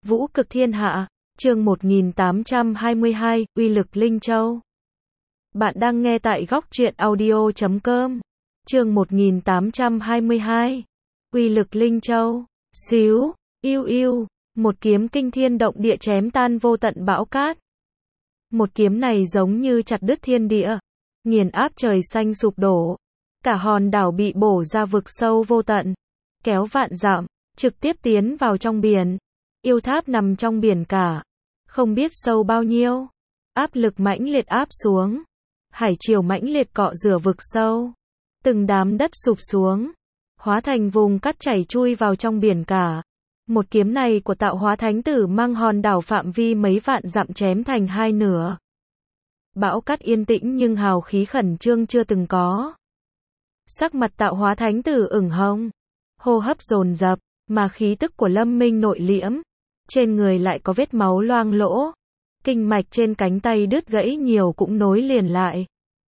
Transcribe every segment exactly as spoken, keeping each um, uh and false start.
Vũ cực thiên hạ, chương một nghìn tám trăm hai mươi hai, uy lực Linh Châu. Bạn đang nghe tại góc truyện audio chấm com. Chương một nghìn tám trăm hai mươi hai, uy lực Linh Châu. Xíu, yêu yêu, một kiếm kinh thiên động địa chém tan vô tận bão cát. Một kiếm này giống như chặt đứt thiên địa, nghiền áp trời xanh sụp đổ. Cả hòn đảo bị bổ ra vực sâu vô tận, kéo vạn dặm, trực tiếp tiến vào trong biển. Yêu tháp nằm trong biển cả, không biết sâu bao nhiêu. Áp lực mãnh liệt áp xuống, hải triều mãnh liệt cọ rửa vực sâu. Từng đám đất sụp xuống, hóa thành vùng cát chảy chui vào trong biển cả. Một kiếm này của Tạo Hóa Thánh Tử mang hòn đảo phạm vi mấy vạn dặm chém thành hai nửa. Bão cát yên tĩnh nhưng hào khí khẩn trương chưa từng có. Sắc mặt Tạo Hóa Thánh Tử ửng hồng, hô hấp dồn dập, mà khí tức của Lâm Minh nội liễm, trên người lại có vết máu loang lỗ, kinh mạch trên cánh tay đứt gãy nhiều cũng nối liền lại.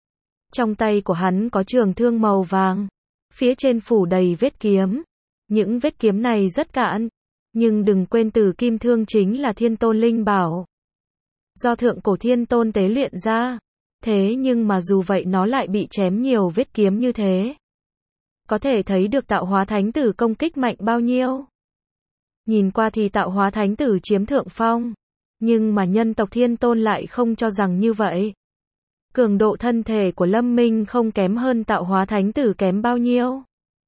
Trong tay của hắn có trường thương màu vàng, phía trên phủ đầy vết kiếm. Những vết kiếm này rất cạn, nhưng đừng quên Tử Kim Thương chính là Thiên Tôn linh bảo, do thượng cổ Thiên Tôn tế luyện ra. Thế nhưng mà dù vậy nó lại bị chém nhiều vết kiếm như thế. Có thể thấy được Tạo Hóa Thánh Tử công kích mạnh bao nhiêu. Nhìn qua thì Tạo Hóa Thánh Tử chiếm thượng phong, nhưng mà nhân tộc Thiên Tôn lại không cho rằng như vậy. Cường độ thân thể của Lâm Minh không kém hơn Tạo Hóa Thánh Tử kém bao nhiêu.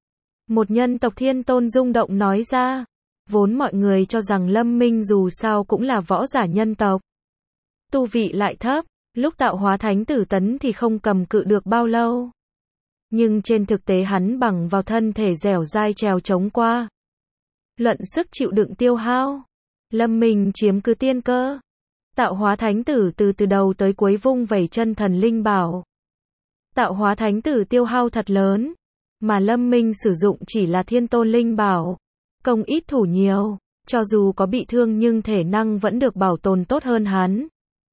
Một nhân tộc Thiên Tôn rung động nói ra, vốn mọi người cho rằng Lâm Minh dù sao cũng là võ giả nhân tộc, tu vị lại thấp, lúc Tạo Hóa Thánh Tử tấn thì không cầm cự được bao lâu. Nhưng trên thực tế hắn bằng vào thân thể dẻo dai trèo chống qua. Luận sức chịu đựng tiêu hao, Lâm Minh chiếm cứ tiên cơ. Tạo Hóa Thánh Tử từ từ đầu tới cuối vung vẩy chân thần linh bảo. Tạo Hóa Thánh Tử tiêu hao thật lớn, mà Lâm Minh sử dụng chỉ là Thiên Tôn linh bảo. Công ít thủ nhiều, cho dù có bị thương nhưng thể năng vẫn được bảo tồn tốt hơn hắn.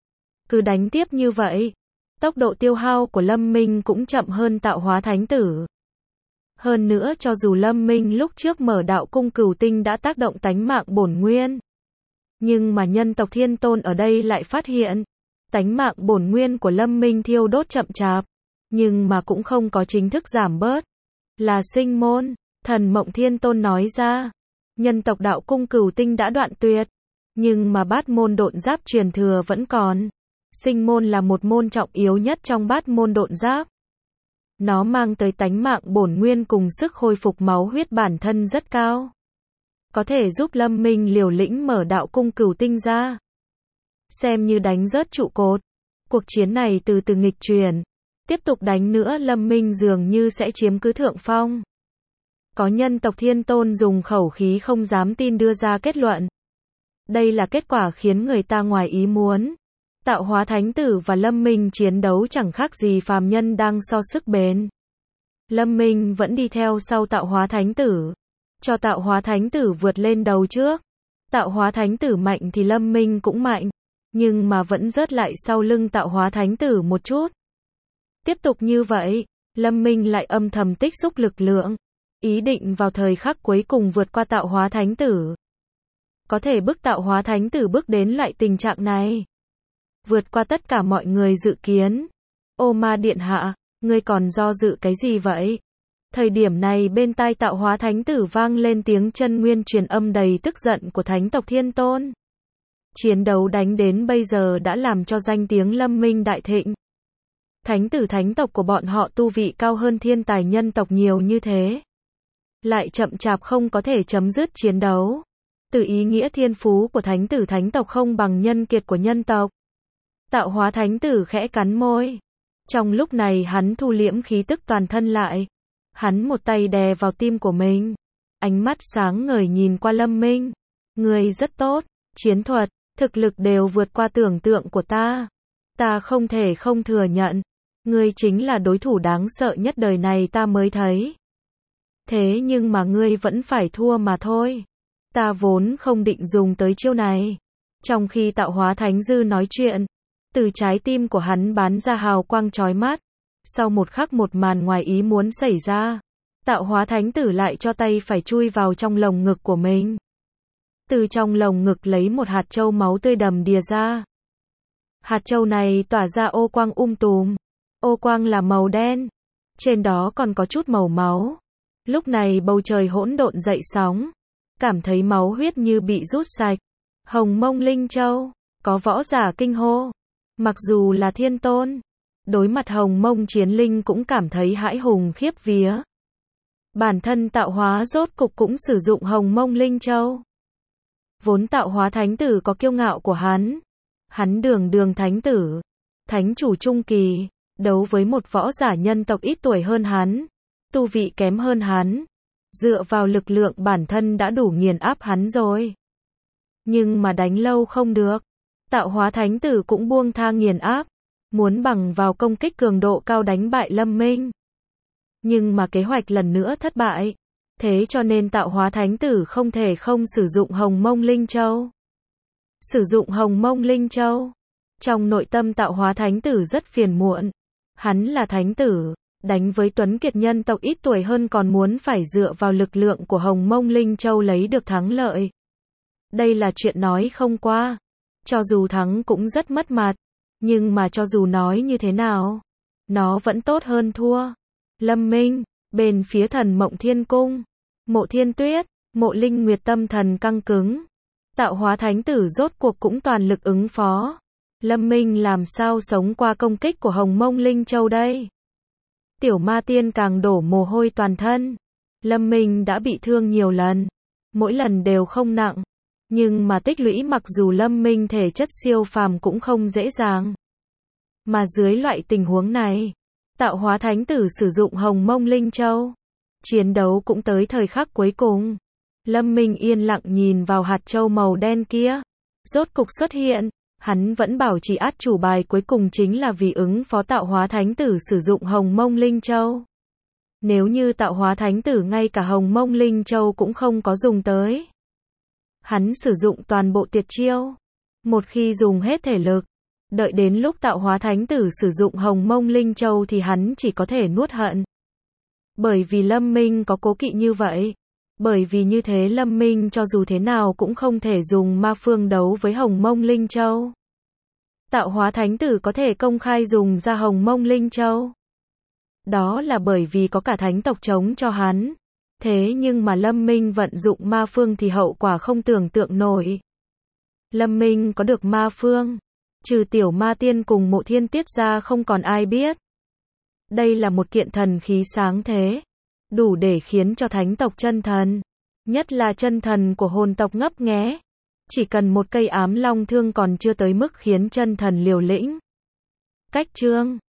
Cứ đánh tiếp như vậy, tốc độ tiêu hao của Lâm Minh cũng chậm hơn Tạo Hóa Thánh Tử. Hơn nữa cho dù Lâm Minh lúc trước mở đạo cung cửu tinh đã tác động tánh mạng bổn nguyên, nhưng mà nhân tộc Thiên Tôn ở đây lại phát hiện, tánh mạng bổn nguyên của Lâm Minh thiêu đốt chậm chạp, nhưng mà cũng không có chính thức giảm bớt. Là sinh môn, Thần Mộng Thiên Tôn nói ra, nhân tộc đạo cung cửu tinh đã đoạn tuyệt, nhưng mà bát môn độn giáp truyền thừa vẫn còn. Sinh môn là một môn trọng yếu nhất trong bát môn độn giáp. Nó mang tới tánh mạng bổn nguyên cùng sức hồi phục máu huyết bản thân rất cao. Có thể giúp Lâm Minh liều lĩnh mở đạo cung cửu tinh ra. Xem như đánh rớt trụ cột. Cuộc chiến này từ từ nghịch chuyển. Tiếp tục đánh nữa Lâm Minh dường như sẽ chiếm cứ thượng phong. Có nhân tộc Thiên Tôn dùng khẩu khí không dám tin đưa ra kết luận. Đây là kết quả khiến người ta ngoài ý muốn. Tạo Hóa Thánh Tử và Lâm Minh chiến đấu chẳng khác gì phàm nhân đang so sức bền. Lâm Minh vẫn đi theo sau Tạo Hóa Thánh Tử, cho Tạo Hóa Thánh Tử vượt lên đầu trước. Tạo Hóa Thánh Tử mạnh thì Lâm Minh cũng mạnh, nhưng mà vẫn rớt lại sau lưng Tạo Hóa Thánh Tử một chút. Tiếp tục như vậy, Lâm Minh lại âm thầm tích xúc lực lượng, ý định vào thời khắc cuối cùng vượt qua Tạo Hóa Thánh Tử. Có thể bức Tạo Hóa Thánh Tử bước đến loại tình trạng này, vượt qua tất cả mọi người dự kiến. Ô Ma Điện Hạ, ngươi còn do dự cái gì vậy? Thời điểm này bên tai Tạo Hóa Thánh Tử vang lên tiếng chân nguyên truyền âm đầy tức giận của Thánh tộc Thiên Tôn. Chiến đấu đánh đến bây giờ đã làm cho danh tiếng Lâm Minh đại thịnh. Thánh tử thánh tộc của bọn họ tu vị cao hơn thiên tài nhân tộc nhiều như thế, lại chậm chạp không có thể chấm dứt chiến đấu. Từ ý nghĩa thiên phú của thánh tử thánh tộc không bằng nhân kiệt của nhân tộc. Tạo Hóa Thánh Tử khẽ cắn môi. Trong lúc này hắn thu liễm khí tức toàn thân lại. Hắn một tay đè vào tim của mình. Ánh mắt sáng ngời nhìn qua Lâm Minh. Ngươi rất tốt, chiến thuật, thực lực đều vượt qua tưởng tượng của ta. Ta không thể không thừa nhận. Ngươi chính là đối thủ đáng sợ nhất đời này ta mới thấy. Thế nhưng mà ngươi vẫn phải thua mà thôi. Ta vốn không định dùng tới chiêu này. Trong khi Tạo Hóa Thánh Dư nói chuyện, từ trái tim của hắn bắn ra hào quang chói mắt. Sau một khắc một màn ngoài ý muốn xảy ra, Tạo Hóa Thánh Tử lại cho tay phải chui vào trong lồng ngực của mình. từ trong lồng ngực lấy một hạt châu máu tươi đầm đìa ra. Hạt châu này tỏa ra ô quang um tùm. Ô quang là màu đen. Trên đó còn có chút màu máu. Lúc này bầu trời hỗn độn dậy sóng. Cảm thấy máu huyết như bị rút sạch. Hồng Mông Linh Châu. Có võ giả kinh hô. Mặc dù là thiên tôn. Đối mặt Hồng Mông Chiến Linh cũng cảm thấy hãi hùng khiếp vía. Bản thân tạo hóa rốt cục cũng sử dụng Hồng Mông Linh Châu. Vốn tạo hóa thánh tử có kiêu ngạo của hắn. Hắn đường đường thánh tử. Thánh chủ trung kỳ. Đấu với một võ giả nhân tộc ít tuổi hơn hắn. Tu vị kém hơn hắn. Dựa vào lực lượng bản thân đã đủ nghiền áp hắn rồi. Nhưng mà đánh lâu không được. Tạo hóa thánh tử cũng buông tha nghiền áp. Muốn bằng vào công kích cường độ cao đánh bại Lâm Minh. Nhưng mà kế hoạch lần nữa thất bại. Thế cho nên tạo hóa thánh tử không thể không sử dụng Hồng Mông Linh Châu. Sử dụng Hồng Mông Linh Châu. Trong nội tâm tạo hóa thánh tử rất phiền muộn. Hắn là thánh tử. Đánh với Tuấn Kiệt nhân tộc ít tuổi hơn còn muốn phải dựa vào lực lượng của Hồng Mông Linh Châu lấy được thắng lợi. Đây là chuyện nói không qua. Cho dù thắng cũng rất mất mặt. Nhưng mà cho dù nói như thế nào, nó vẫn tốt hơn thua. Lâm Minh, bên phía Thần Mộng Thiên Cung, Mộ Thiên Tuyết, Mộ Linh Nguyệt tâm thần căng cứng. Tạo hóa thánh tử rốt cuộc cũng toàn lực ứng phó. Lâm Minh làm sao sống qua công kích của Hồng Mông Linh Châu đây? Tiểu Ma Tiên càng đổ mồ hôi toàn thân. Lâm Minh đã bị thương nhiều lần. Mỗi lần đều không nặng. Nhưng mà tích lũy mặc dù Lâm Minh thể chất siêu phàm cũng không dễ dàng. Mà dưới loại tình huống này, tạo hóa thánh tử sử dụng Hồng Mông Linh Châu. Chiến đấu cũng tới thời khắc cuối cùng. Lâm Minh yên lặng nhìn vào hạt châu màu đen kia. Rốt cục xuất hiện. Hắn vẫn bảo trì át chủ bài cuối cùng chính là vì ứng phó tạo hóa thánh tử sử dụng Hồng Mông Linh Châu. Nếu như tạo hóa thánh tử ngay cả Hồng Mông Linh Châu cũng không có dùng tới. Hắn sử dụng toàn bộ tuyệt chiêu. Một khi dùng hết thể lực, đợi đến lúc tạo hóa thánh tử sử dụng Hồng Mông Linh Châu thì hắn chỉ có thể nuốt hận. Bởi vì Lâm Minh có cố kỵ như vậy. Bởi vì như thế Lâm Minh cho dù thế nào cũng không thể dùng ma phương đấu với Hồng Mông Linh Châu. Tạo hóa thánh tử có thể công khai dùng ra Hồng Mông Linh Châu. Đó là bởi vì có cả thánh tộc chống cho hắn. Thế nhưng mà Lâm Minh vận dụng ma phương thì hậu quả không tưởng tượng nổi. Lâm Minh có được ma phương. Trừ Tiểu Ma Tiên cùng Mộ Thiên Tiết ra không còn ai biết. Đây là một kiện thần khí sáng thế. Đủ để khiến cho thánh tộc chân thần. Nhất là chân thần của hồn tộc ngấp nghé. Chỉ cần một cây ám long thương còn chưa tới mức khiến chân thần liều lĩnh. Cách chương